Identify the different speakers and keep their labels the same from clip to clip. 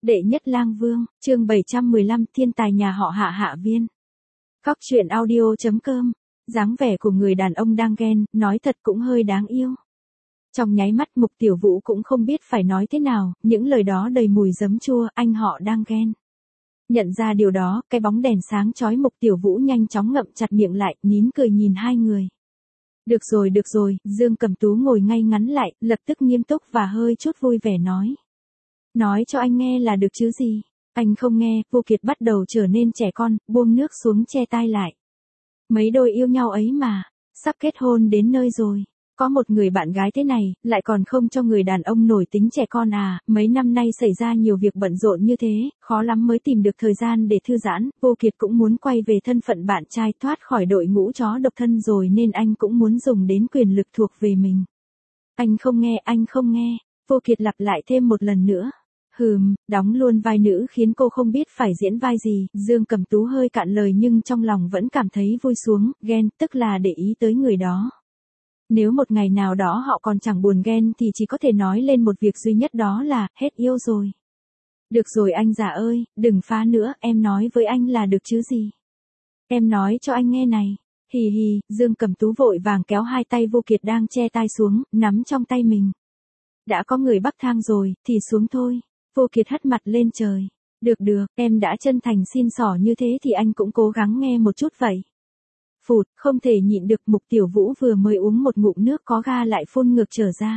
Speaker 1: Đệ nhất lang vương, chương 715 thiên tài nhà họ Hạ Hạ Viên. Cóc truyện audio.com. Dáng vẻ của người đàn ông đang ghen, nói thật cũng hơi đáng yêu. Trong nháy mắt Mục Tiểu Vũ cũng không biết phải nói thế nào, những lời đó đầy mùi giấm chua, anh họ đang ghen. Nhận ra điều đó, cái bóng đèn sáng chói Mục Tiểu Vũ nhanh chóng ngậm chặt miệng lại, nín cười nhìn hai người. Được rồi, Dương Cẩm Tú ngồi ngay ngắn lại, lập tức nghiêm túc và hơi chút vui vẻ nói. Nói cho anh nghe là được chứ gì. Anh không nghe, Vô Kiệt bắt đầu trở nên trẻ con, buông nước xuống che tai lại. Mấy đôi yêu nhau ấy mà, sắp kết hôn đến nơi rồi. Có một người bạn gái thế này, lại còn không cho người đàn ông nổi tính trẻ con à, mấy năm nay xảy ra nhiều việc bận rộn như thế, khó lắm mới tìm được thời gian để thư giãn, Vô Kiệt cũng muốn quay về thân phận bạn trai thoát khỏi đội ngũ chó độc thân rồi nên anh cũng muốn dùng đến quyền lực thuộc về mình. Anh không nghe, Vô Kiệt lặp lại thêm một lần nữa. Đóng luôn vai nữ khiến cô không biết phải diễn vai gì, Dương Cẩm Tú hơi cạn lời nhưng trong lòng vẫn cảm thấy vui xuống, ghen, tức là để ý tới người đó. Nếu một ngày nào đó họ còn chẳng buồn ghen thì chỉ có thể nói lên một việc duy nhất đó là, hết yêu rồi. Được rồi anh già ơi, đừng phá nữa, em nói với anh là được chứ gì. Em nói cho anh nghe này. Hì hì, Dương Cẩm Tú vội vàng kéo hai tay Vô Kiệt đang che tai xuống, nắm trong tay mình. Đã có người bắc thang rồi, thì xuống thôi. Vô Kiệt hất mặt lên trời. Được, em đã chân thành xin xỏ như thế thì anh cũng cố gắng nghe một chút vậy. Phụt, không thể nhịn được, Mục Tiểu Vũ vừa mới uống một ngụm nước có ga lại phun ngược trở ra.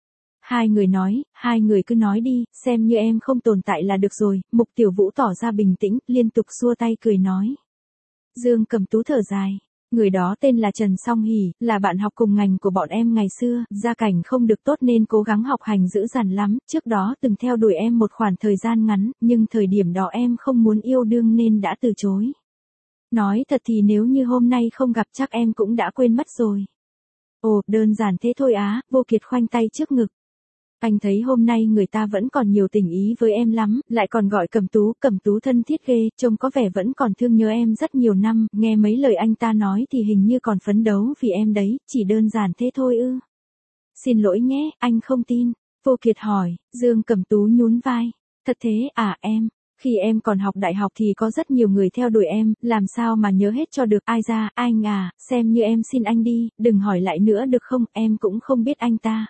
Speaker 1: Hai người cứ nói đi, xem như em không tồn tại là được rồi, Mục Tiểu Vũ tỏ ra bình tĩnh, liên tục xua tay cười nói. Dương Cẩm Tú thở dài. Người đó tên là Trần Song Hỷ, là bạn học cùng ngành của bọn em ngày xưa, gia cảnh không được tốt nên cố gắng học hành dữ dằn lắm, trước đó từng theo đuổi em một khoảng thời gian ngắn, nhưng thời điểm đó em không muốn yêu đương nên đã từ chối. Nói thật thì nếu như hôm nay không gặp chắc em cũng đã quên mất rồi. Ồ, đơn giản thế thôi á, Vô Kiệt khoanh tay trước ngực. Anh thấy hôm nay người ta vẫn còn nhiều tình ý với em lắm, lại còn gọi Cẩm Tú thân thiết ghê, trông có vẻ vẫn còn thương nhớ em rất nhiều năm, nghe mấy lời anh ta nói thì hình như còn phấn đấu vì em đấy, chỉ đơn giản thế thôi ư. Xin lỗi nhé, anh không tin. Vô Kiệt hỏi, Dương Cẩm Tú nhún vai. Thật thế à em? Khi em còn học đại học thì có rất nhiều người theo đuổi em, làm sao mà nhớ hết cho được, ai ra, anh à, xem như em xin anh đi, đừng hỏi lại nữa được không, em cũng không biết anh ta.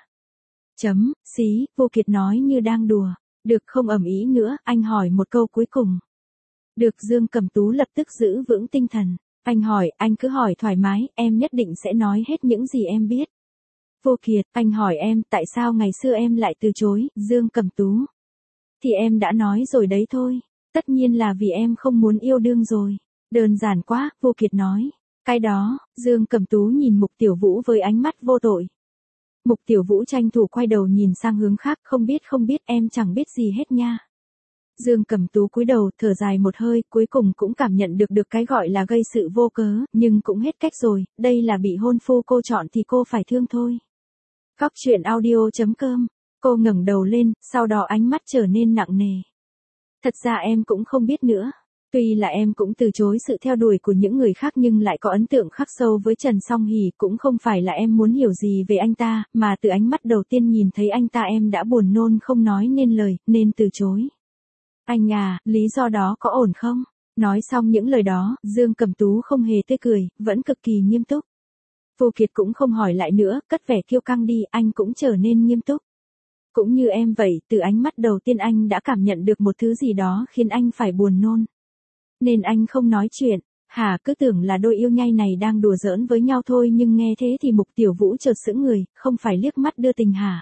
Speaker 1: Xí, Vô Kiệt nói như đang đùa. Được không ầm ĩ nữa, anh hỏi một câu cuối cùng. Được, Dương Cẩm Tú lập tức giữ vững tinh thần. Anh hỏi, anh cứ hỏi thoải mái, em nhất định sẽ nói hết những gì em biết. Vô Kiệt, anh hỏi em, tại sao ngày xưa em lại từ chối, Dương Cẩm Tú. Thì em đã nói rồi đấy thôi. Tất nhiên là vì em không muốn yêu đương rồi. Đơn giản quá, Vô Kiệt nói. Cái đó, Dương Cẩm Tú nhìn Mục Tiểu Vũ với ánh mắt vô tội. Mục Tiểu Vũ tranh thủ quay đầu nhìn sang hướng khác, không biết em chẳng biết gì hết nha. Dương Cẩm Tú cúi đầu, thở dài một hơi, cuối cùng cũng cảm nhận được cái gọi là gây sự vô cớ, nhưng cũng hết cách rồi, đây là bị hôn phu cô chọn thì cô phải thương thôi. Cóc truyện audio.com. Cô ngẩng đầu lên, sau đó ánh mắt trở nên nặng nề. Thật ra em cũng không biết nữa. Tuy là em cũng từ chối sự theo đuổi của những người khác nhưng lại có ấn tượng khắc sâu với Trần Song Hỷ, cũng không phải là em muốn hiểu gì về anh ta, mà từ ánh mắt đầu tiên nhìn thấy anh ta em đã buồn nôn không nói nên lời, nên từ chối. Anh à, lý do đó có ổn không? Nói xong những lời đó, Dương Cẩm Tú không hề tươi cười, vẫn cực kỳ nghiêm túc. Vô Kiệt cũng không hỏi lại nữa, cất vẻ kiêu căng đi, anh cũng trở nên nghiêm túc. Cũng như em vậy, từ ánh mắt đầu tiên anh đã cảm nhận được một thứ gì đó khiến anh phải buồn nôn. Nên anh không nói chuyện. Hả, cứ tưởng là đôi yêu nhai này đang đùa giỡn với nhau thôi nhưng nghe thế thì Mục Tiểu Vũ chợt sững người, không phải liếc mắt đưa tình hả?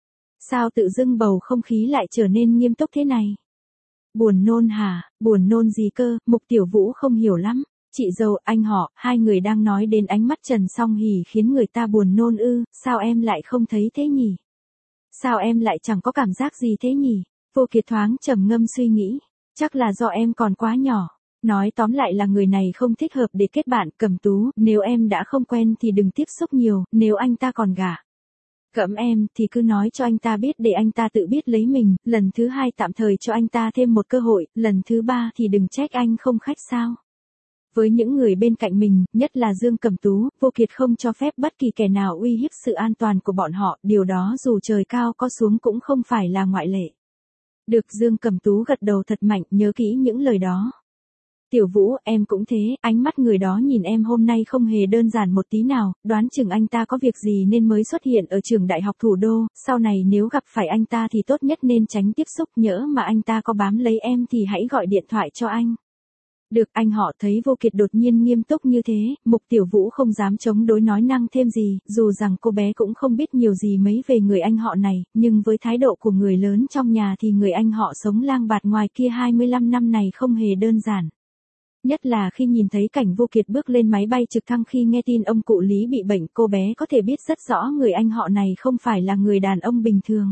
Speaker 1: Sao tự dưng bầu không khí lại trở nên nghiêm túc thế này? Buồn nôn hả? Buồn nôn gì cơ? Mục Tiểu Vũ không hiểu lắm. Chị dâu, anh họ, hai người đang nói đến ánh mắt Trần Song Hỷ khiến người ta buồn nôn ư, sao em lại không thấy thế nhỉ? Sao em lại chẳng có cảm giác gì thế nhỉ? Vô Kiệt thoáng trầm ngâm suy nghĩ. Chắc là do em còn quá nhỏ. Nói tóm lại là người này không thích hợp để kết bạn, Cẩm Tú, nếu em đã không quen thì đừng tiếp xúc nhiều, nếu anh ta còn gả cẫm em thì cứ nói cho anh ta biết để anh ta tự biết lấy mình, lần thứ hai tạm thời cho anh ta thêm một cơ hội, lần thứ ba thì đừng trách anh không khách sao. Với những người bên cạnh mình, nhất là Dương Cẩm Tú, Vô Kiệt không cho phép bất kỳ kẻ nào uy hiếp sự an toàn của bọn họ, điều đó dù trời cao có xuống cũng không phải là ngoại lệ. Được, Dương Cẩm Tú gật đầu thật mạnh, nhớ kỹ những lời đó. Tiểu Vũ, em cũng thế, ánh mắt người đó nhìn em hôm nay không hề đơn giản một tí nào, đoán chừng anh ta có việc gì nên mới xuất hiện ở trường đại học thủ đô, sau này nếu gặp phải anh ta thì tốt nhất nên tránh tiếp xúc, nhỡ mà anh ta có bám lấy em thì hãy gọi điện thoại cho anh. Được, anh họ. Thấy Vô Kiệt đột nhiên nghiêm túc như thế, Mục Tiểu Vũ không dám chống đối nói năng thêm gì, dù rằng cô bé cũng không biết nhiều gì mấy về người anh họ này, nhưng với thái độ của người lớn trong nhà thì người anh họ sống lang bạt ngoài kia 25 năm này không hề đơn giản. Nhất là khi nhìn thấy cảnh Vô Kiệt bước lên máy bay trực thăng khi nghe tin ông cụ Lý bị bệnh, cô bé có thể biết rất rõ người anh họ này không phải là người đàn ông bình thường.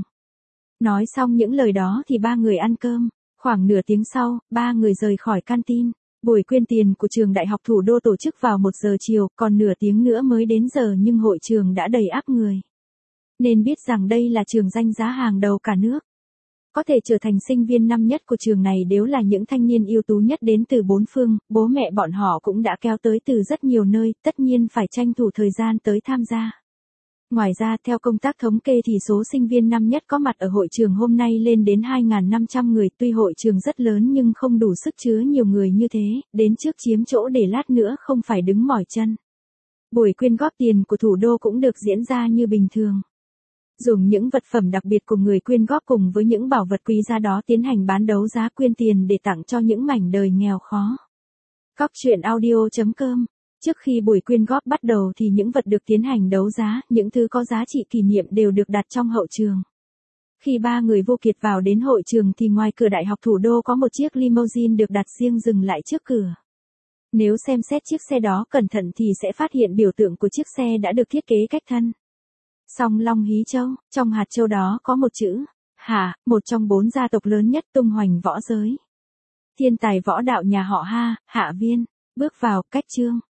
Speaker 1: Nói xong những lời đó thì ba người ăn cơm. Khoảng nửa tiếng sau, ba người rời khỏi canteen. Buổi quyên tiền của trường đại học thủ đô tổ chức vào 1 giờ chiều, còn nửa tiếng nữa mới đến giờ nhưng hội trường đã đầy ắp người. Nên biết rằng đây là trường danh giá hàng đầu cả nước. Có thể trở thành sinh viên năm nhất của trường này đều là những thanh niên ưu tú nhất đến từ bốn phương, bố mẹ bọn họ cũng đã kéo tới từ rất nhiều nơi, tất nhiên phải tranh thủ thời gian tới tham gia. Ngoài ra, theo công tác thống kê thì số sinh viên năm nhất có mặt ở hội trường hôm nay lên đến 2.500 người, tuy hội trường rất lớn nhưng không đủ sức chứa nhiều người như thế, đến trước chiếm chỗ để lát nữa không phải đứng mỏi chân. Buổi quyên góp tiền của thủ đô cũng được diễn ra như bình thường. Dùng những vật phẩm đặc biệt của người quyên góp cùng với những bảo vật quý giá đó tiến hành bán đấu giá quyên tiền để tặng cho những mảnh đời nghèo khó. Cóc truyện audio.com. Trước khi buổi quyên góp bắt đầu thì những vật được tiến hành đấu giá, những thứ có giá trị kỷ niệm đều được đặt trong hậu trường. Khi ba người Vô Kiệt vào đến hội trường thì ngoài cửa đại học thủ đô có một chiếc limousine được đặt riêng dừng lại trước cửa. Nếu xem xét chiếc xe đó cẩn thận thì sẽ phát hiện biểu tượng của chiếc xe đã được thiết kế cách thân. Song Long Hí Châu, trong hạt châu đó có một chữ, Hạ, một trong 4 gia tộc lớn nhất tung hoành võ giới. Thiên tài võ đạo nhà họ Hạ Viên, bước vào, cách chương.